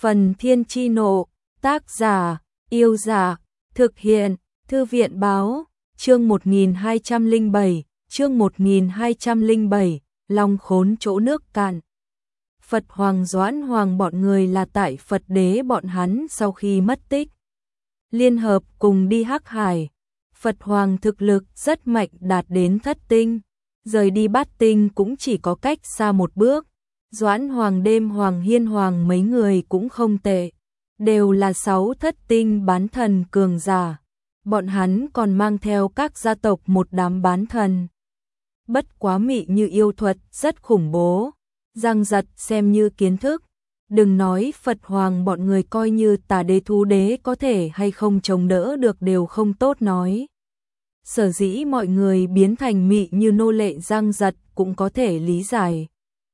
Phần Thiên Chi Nộ, tác giả, Yêu Giả, thực hiện, Thư viện Báo, chương 1207, Long khốn chỗ nước cạn. Phật Hoàng Doãn Hoàng bọn người là tại Phật Đế bọn hắn sau khi mất tích, liên hợp cùng đi Hắc Hải. Phật Hoàng thực lực rất mạnh, đạt đến thất tinh, rời đi bát tinh cũng chỉ có cách xa một bước. Doãn Hoàng, Đêm Hoàng, Hiên Hoàng mấy người cũng không tệ, đều là 6 thất tinh bán thần cường giả. Bọn hắn còn mang theo các gia tộc một đám bán thần. Bất quá Mị Như yêu thuật rất khủng bố, Giang Giật xem như kiến thức. Đừng nói Phật Hoàng bọn người, coi như Tà Đế Thú Đế có thể hay không chống đỡ được đều không tốt nói. Sở dĩ mọi người biến thành Mị Như nô lệ, Giang Giật cũng có thể lý giải.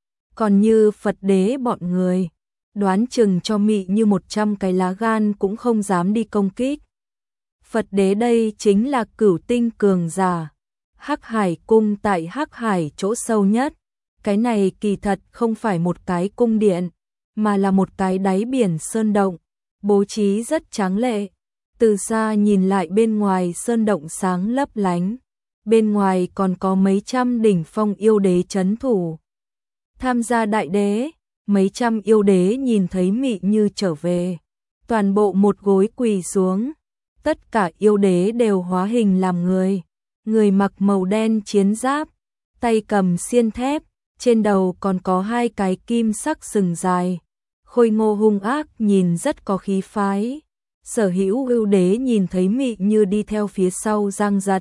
Còn như Phật Đế bọn người, đoán chừng cho Mị Như 100 cái lá gan cũng không dám đi công kích. Phật Đế đây chính là cửu tinh cường giả. Hắc Hải cung tại Hắc Hải chỗ sâu nhất. Cái này kỳ thật không phải một cái cung điện, mà là một cái đáy biển sơn động, bố trí rất tráng lệ. Từ xa nhìn lại, bên ngoài sơn động sáng lấp lánh, bên ngoài còn có mấy trăm đỉnh phong yêu đế trấn thủ. Tham gia đại đế, mấy trăm yêu đế nhìn thấy Mị Như trở về, toàn bộ một gối quỳ xuống. Tất cả yêu đế đều hóa hình làm người, người mặc màu đen chiến giáp, tay cầm xiên thép, trên đầu còn có 2 cái kim sắc sừng dài, khôi ngô hung ác, nhìn rất có khí phái. Sở hữu yêu đế nhìn thấy Mị Như đi theo phía sau Giang Giật,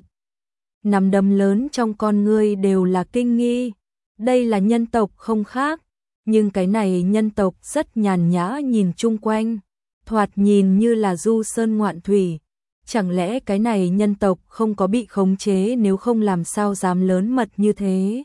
nắm đấm lớn trong con ngươi đều là kinh nghi. Đây là nhân tộc không khác, nhưng cái này nhân tộc rất nhàn nhã, nhìn chung quanh, thoạt nhìn như là du sơn ngoạn thủy. Chẳng lẽ cái này nhân tộc không có bị khống chế, nếu không làm sao dám lớn mật như thế?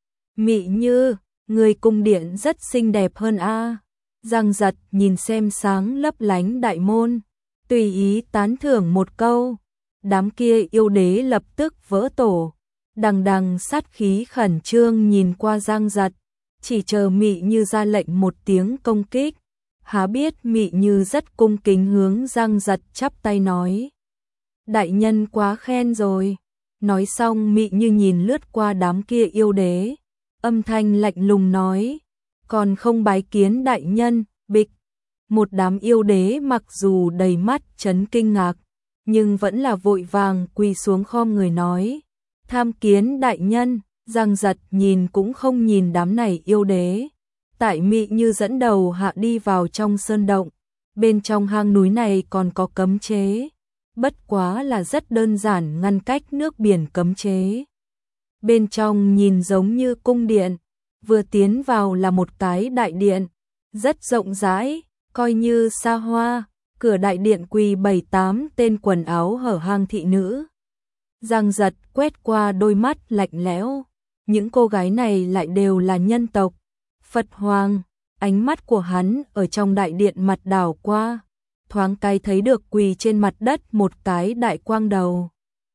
Mị Như, người cung điện rất xinh đẹp hơn a. Giang Giật nhìn xem sáng lấp lánh đại môn, tùy ý tán thưởng một câu. Đám kia yêu đế lập tức vỡ tổ, đằng đằng sát khí khẩn trương nhìn qua Giang Giật, chỉ chờ Mị Như ra lệnh một tiếng công kích. Há biết Mị Như rất cung kính hướng Giang Giật chắp tay nói: đại nhân quá khen rồi. Nói xong Mị Như nhìn lướt qua đám kia yêu đế, âm thanh lạnh lùng nói: còn không bái kiến đại nhân. Bịch, một đám yêu đế mặc dù đầy mắt chấn kinh ngạc, nhưng vẫn là vội vàng quỳ xuống khom người nói: tham kiến đại nhân. Giang Giật nhìn cũng không nhìn đám này yêu đế, tại Mị Như dẫn đầu hạ đi vào trong sơn động. Bên trong hang núi này còn có cấm chế, bất quá là rất đơn giản, ngăn cách nước biển cấm chế. Bên trong nhìn giống như cung điện, vừa tiến vào là một cái đại điện, rất rộng rãi, coi như xa hoa. Cửa đại điện quỳ 7-8 tên quần áo hở hang thị nữ. Giang Giật quét qua đôi mắt lạnh lẽo, những cô gái này lại đều là nhân tộc Phật Hoàng. Ánh mắt của hắn ở trong đại điện mặt đảo qua, thoáng cái thấy được quỳ trên mặt đất một cái đại quang đầu,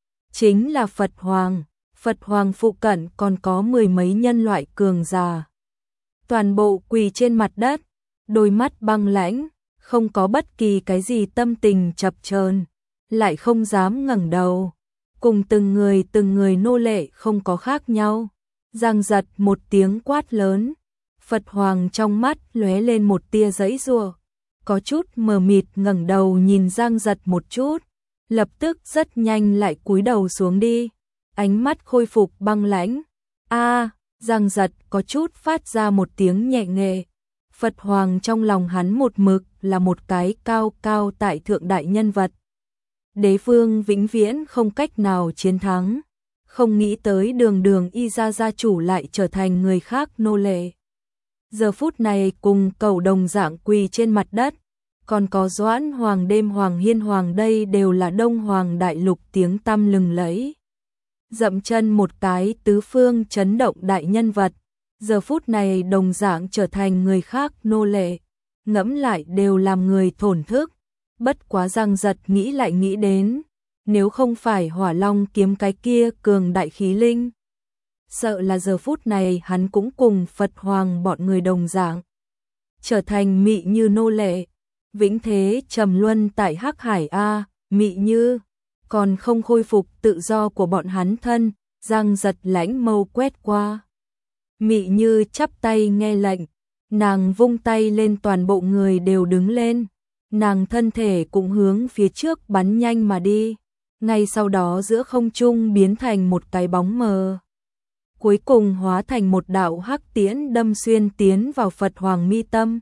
chính là Phật Hoàng. Phật Hoàng phụ cận còn có 10 mấy nhân loại cường giả, toàn bộ quỳ trên mặt đất, đôi mắt băng lãnh, không có bất kỳ cái gì tâm tình chập chờn, lại không dám ngẩng đầu, cùng từng người nô lệ không có khác nhau. Giang Giật một tiếng quát lớn, Phật Hoàng trong mắt lóe lên một tia giãy giụa, có chút mờ mịt ngẩng đầu nhìn Giang Giật một chút, lập tức rất nhanh lại cúi đầu xuống đi, ánh mắt khôi phục băng lãnh. A, Giang Giật có chút phát ra một tiếng nhẹ nghề. Phật Hoàng trong lòng hắn một mực là một cái cao cao tại thượng đại nhân vật, đế vương vĩnh viễn không cách nào chiến thắng. Không nghĩ tới đường y gia chủ lại trở thành người khác nô lệ. Giờ phút này cùng cẩu đồng dạng quỳ trên mặt đất, còn có Doãn Hoàng, Đêm Hoàng, Hiên Hoàng, đây đều là Đông Hoàng đại lục tiếng tăm lừng lẫy. Dậm chân một cái tứ phương chấn động đại nhân vật, giờ phút này đồng dạng trở thành người khác nô lệ, ngẫm lại đều làm người thổn thức. Bất quá Giang Giật nghĩ lại nghĩ đến, nếu không phải Hỏa Long kiếm cái kia cường đại khí linh, sợ là giờ phút này hắn cũng cùng Phật Hoàng bọn người đồng dạng trở thành Mị Như nô lệ. vĩnh thế trầm luân tại Hắc Hải a, Mị Như còn không khôi phục tự do của bọn hắn thân. Giang Giật lãnh mâu quét qua. Mị Như chắp tay nghe lệnh, nàng vung tay lên, toàn bộ người đều đứng lên, nàng thân thể cũng hướng phía trước bắn nhanh mà đi, ngay sau đó giữa không trung biến thành một cái bóng mờ, cuối cùng hóa thành một đạo hắc tiễn đâm xuyên tiến vào Phật Hoàng mi tâm.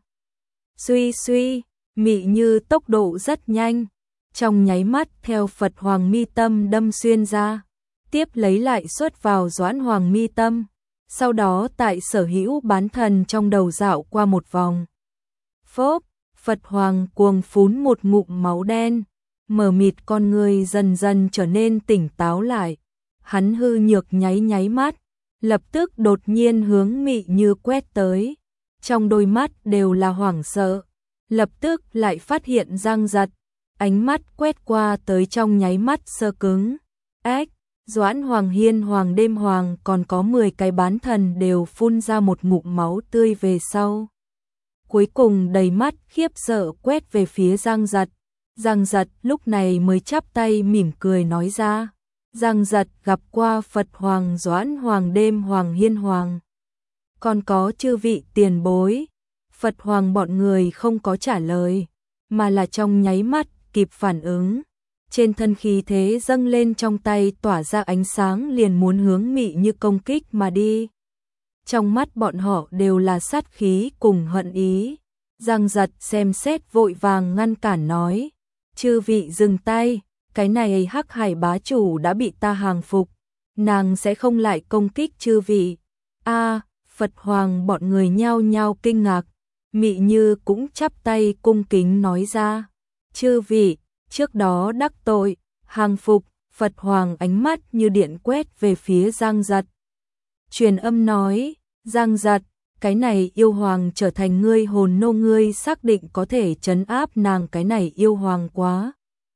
Suy suy, Mị Như tốc độ rất nhanh, trong nháy mắt theo Phật Hoàng mi tâm đâm xuyên ra, tiếp lấy lại xuất vào Doãn Hoàng mi tâm, sau đó tại Sở Hữu bán thần trong đầu dạo qua một vòng. Phốp, Phật Hoàng cuồng phún một ngụm máu đen, mờ mịt con người dần dần trở nên tỉnh táo lại, hắn hư nhược nháy nháy mắt, lập tức đột nhiên hướng Mị Như quét tới, trong đôi mắt đều là hoảng sợ, lập tức lại phát hiện Giang Giật, ánh mắt quét qua tới trong nháy mắt sơ cứng. Ếch, Doãn Hoàng, Hiên Hoàng, Đêm Hoàng còn có 10 cái bán thần đều phun ra một ngụm máu tươi về sau. Cuối cùng đầy mắt khiếp sợ quét về phía Giang Giật. Giang Giật lúc này mới chắp tay mỉm cười nói ra. Giang Giật gặp qua Phật Hoàng, Doãn Hoàng, Đêm Hoàng, Hiên Hoàng. Còn có chư vị tiền bối. Phật Hoàng bọn người không có trả lời, mà là trong nháy mắt kịp phản ứng. Trên thân khí thế dâng lên, trong tay tỏa ra ánh sáng, liền muốn hướng Mị Như công kích mà đi. Trong mắt bọn họ đều là sát khí cùng hận ý. Giang Giật xem xét vội vàng ngăn cản nói, chư vị dừng tay, cái này Hắc Hải bá chủ đã bị ta hàng phục, nàng sẽ không lại công kích chư vị. A, Phật Hoàng bọn người nhao nhao kinh ngạc, Mị Như cũng chắp tay cung kính nói ra, chư vị, trước đó đắc tội, hàng phục. Phật Hoàng ánh mắt như điện quét về phía Giang Giật. Truyền âm nói, Giang Giật, cái này yêu hoàng trở thành ngươi hồn nô, ngươi xác định có thể trấn áp nàng? Cái này yêu hoàng quá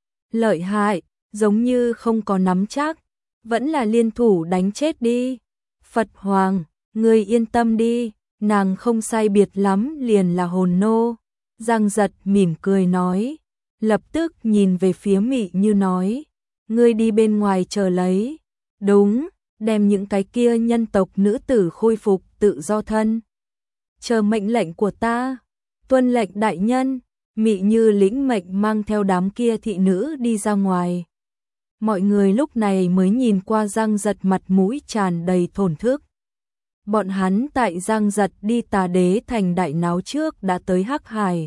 lợi hại, giống như không có nắm chắc, vẫn là liên thủ đánh chết đi. Phật Hoàng, ngươi yên tâm đi, nàng không sai biệt lắm liền là hồn nô. Giang Giật mỉm cười nói, lập tức nhìn về phía Mị Như nói, ngươi đi bên ngoài chờ lấy. Đúng, đem những cái kia nhân tộc nữ tử khôi phục tự do thân. Chờ mệnh lệnh của ta. Tuân lệnh đại nhân. Mị Như lĩnh mệnh mang theo đám kia thị nữ đi ra ngoài. Mọi người lúc này mới nhìn qua Giang Giật, mặt mũi tràn đầy thổn thức. Bọn hắn tại Giang Giật đi Tà Đế thành đại náo trước đã tới Hắc Hải.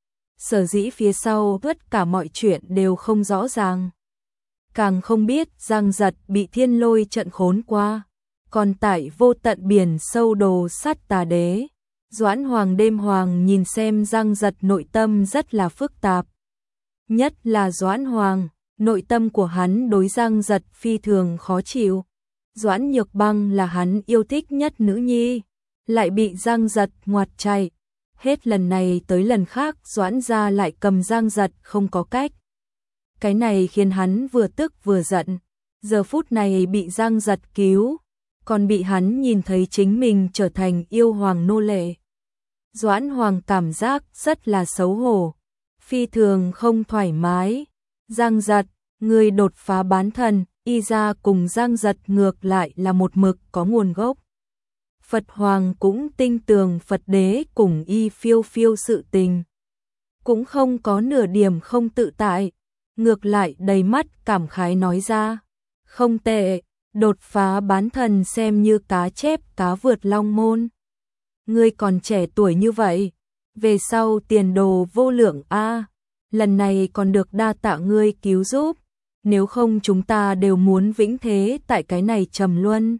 Sở dĩ phía sau tất cả mọi chuyện đều không rõ ràng. Càng không biết Giang Giật bị thiên lôi trận khốn qua, còn tại vô tận biển sâu đồ sát Tà Đế. Doãn Hoàng, Đêm Hoàng nhìn xem Giang Giật nội tâm rất là phức tạp. Nhất là Doãn Hoàng, nội tâm của hắn đối Giang Giật phi thường khó chịu. Doãn Nhược Băng là hắn yêu thích nhất nữ nhi, lại bị Giang Giật ngoặt chạy. Hết lần này tới lần khác Doãn gia lại cầm Giang Giật không có cách. Cái này khiến hắn vừa tức vừa giận. Giờ phút này bị Giang Giật cứu, còn bị hắn nhìn thấy chính mình trở thành yêu hoàng nô lệ. Doãn Hoàng cảm giác rất là xấu hổ, phi thường không thoải mái. Giang Giật, người đột phá bán thần, y ra cùng Giang Giật ngược lại là một mực có nguồn gốc. Phật Hoàng cũng tin tưởng Phật Đế cùng y phiêu phiêu sự tình, cũng không có nửa điểm không tự tại, ngược lại đầy mắt cảm khái nói ra, không tệ, đột phá bán thần xem như cá chép cá vượt long môn. Ngươi còn trẻ tuổi như vậy, về sau tiền đồ vô lượng a, lần này còn được đa tạ ngươi cứu giúp, nếu không chúng ta đều muốn vĩnh thế tại cái này trầm luân.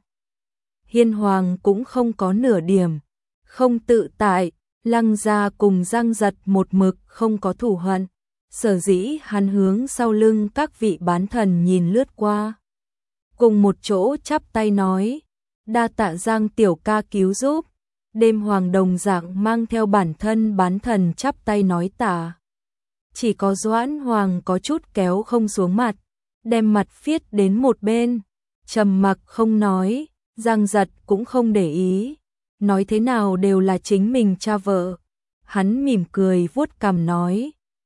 Hiên Hoàng cũng không có nửa điểm không tự tại, Lăng gia cùng Giang Giật một mực không có thù hận, sở dĩ hắn hướng sau lưng các vị bán thần nhìn lướt qua, cùng một chỗ chắp tay nói, đa tạ Giang tiểu ca cứu giúp. Đêm Hoàng đồng dạng mang theo bản thân bán thần chắp tay nói tạ. Chỉ có Doãn Hoàng có chút kéo không xuống mặt, đem mặt phiết đến một bên, trầm mặc không nói. Giang Giật cũng không để ý, nói thế nào đều là chính mình cha vợ. Hắn mỉm cười vuốt cằm nói,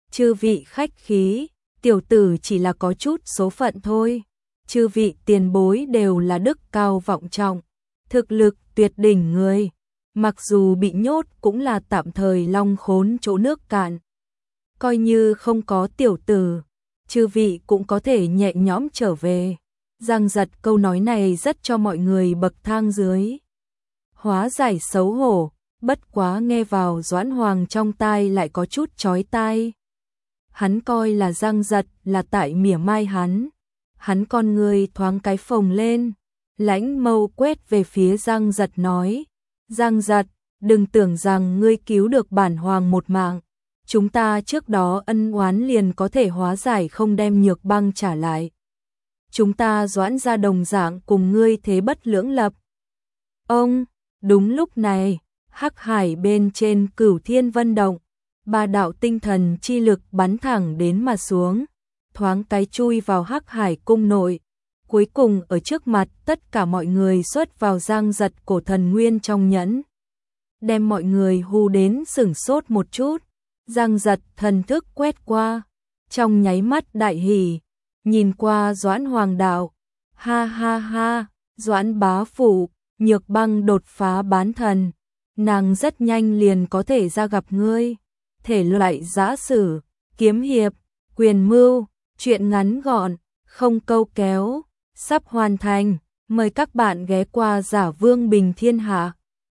Chư vị khách khí, tiểu tử chỉ là có chút số phận thôi. Chư vị tiền bối đều là đức cao vọng trọng, thực lực tuyệt đỉnh người, mặc dù bị nhốt cũng là tạm thời long khốn chỗ nước cạn. Coi như không có tiểu tử, chư vị cũng có thể nhẹ nhõm trở về. Giang Giật câu nói này rất cho mọi người bậc thang dưới hóa giải xấu hổ, bất quá nghe vào Doãn Hoàng trong tai lại có chút chói tai. Hắn coi là Giang Giật là tại mỉa mai hắn con người thoáng cái phồng lên, lãnh mâu quét về phía Giang Giật nói, Giang Giật, đừng tưởng rằng ngươi cứu được bản hoàng một mạng, chúng ta trước đó ân oán liền có thể hóa giải không đem Nhược Băng trả lại. Chúng ta Doãn gia đồng dạng cùng ngươi thế bất lưỡng lập. Ông, đúng lúc này, Hắc Hải bên trên Cửu Thiên Vân động, ba đạo tinh thần chi lực bắn thẳng đến mà xuống, thoáng cái chui vào Hắc Hải cung nội, cuối cùng ở trước mặt tất cả mọi người xuất vào Giang Giật cổ thần nguyên trong nhẫn, đem mọi người hù đến sửng sốt một chút. Giang Giật thần thức quét qua, trong nháy mắt đại hỉ, nhìn qua Doãn Hoàng đạo, ha ha ha, Doãn bá phụ, Nhược Băng đột phá bán thần, nàng rất nhanh liền có thể ra gặp ngươi. Thể loại giã sử, kiếm hiệp, quyền mưu, truyện ngắn gọn, không câu kéo, sắp hoàn thành, mời các bạn ghé qua Giả Vương Bình Thiên Hạ.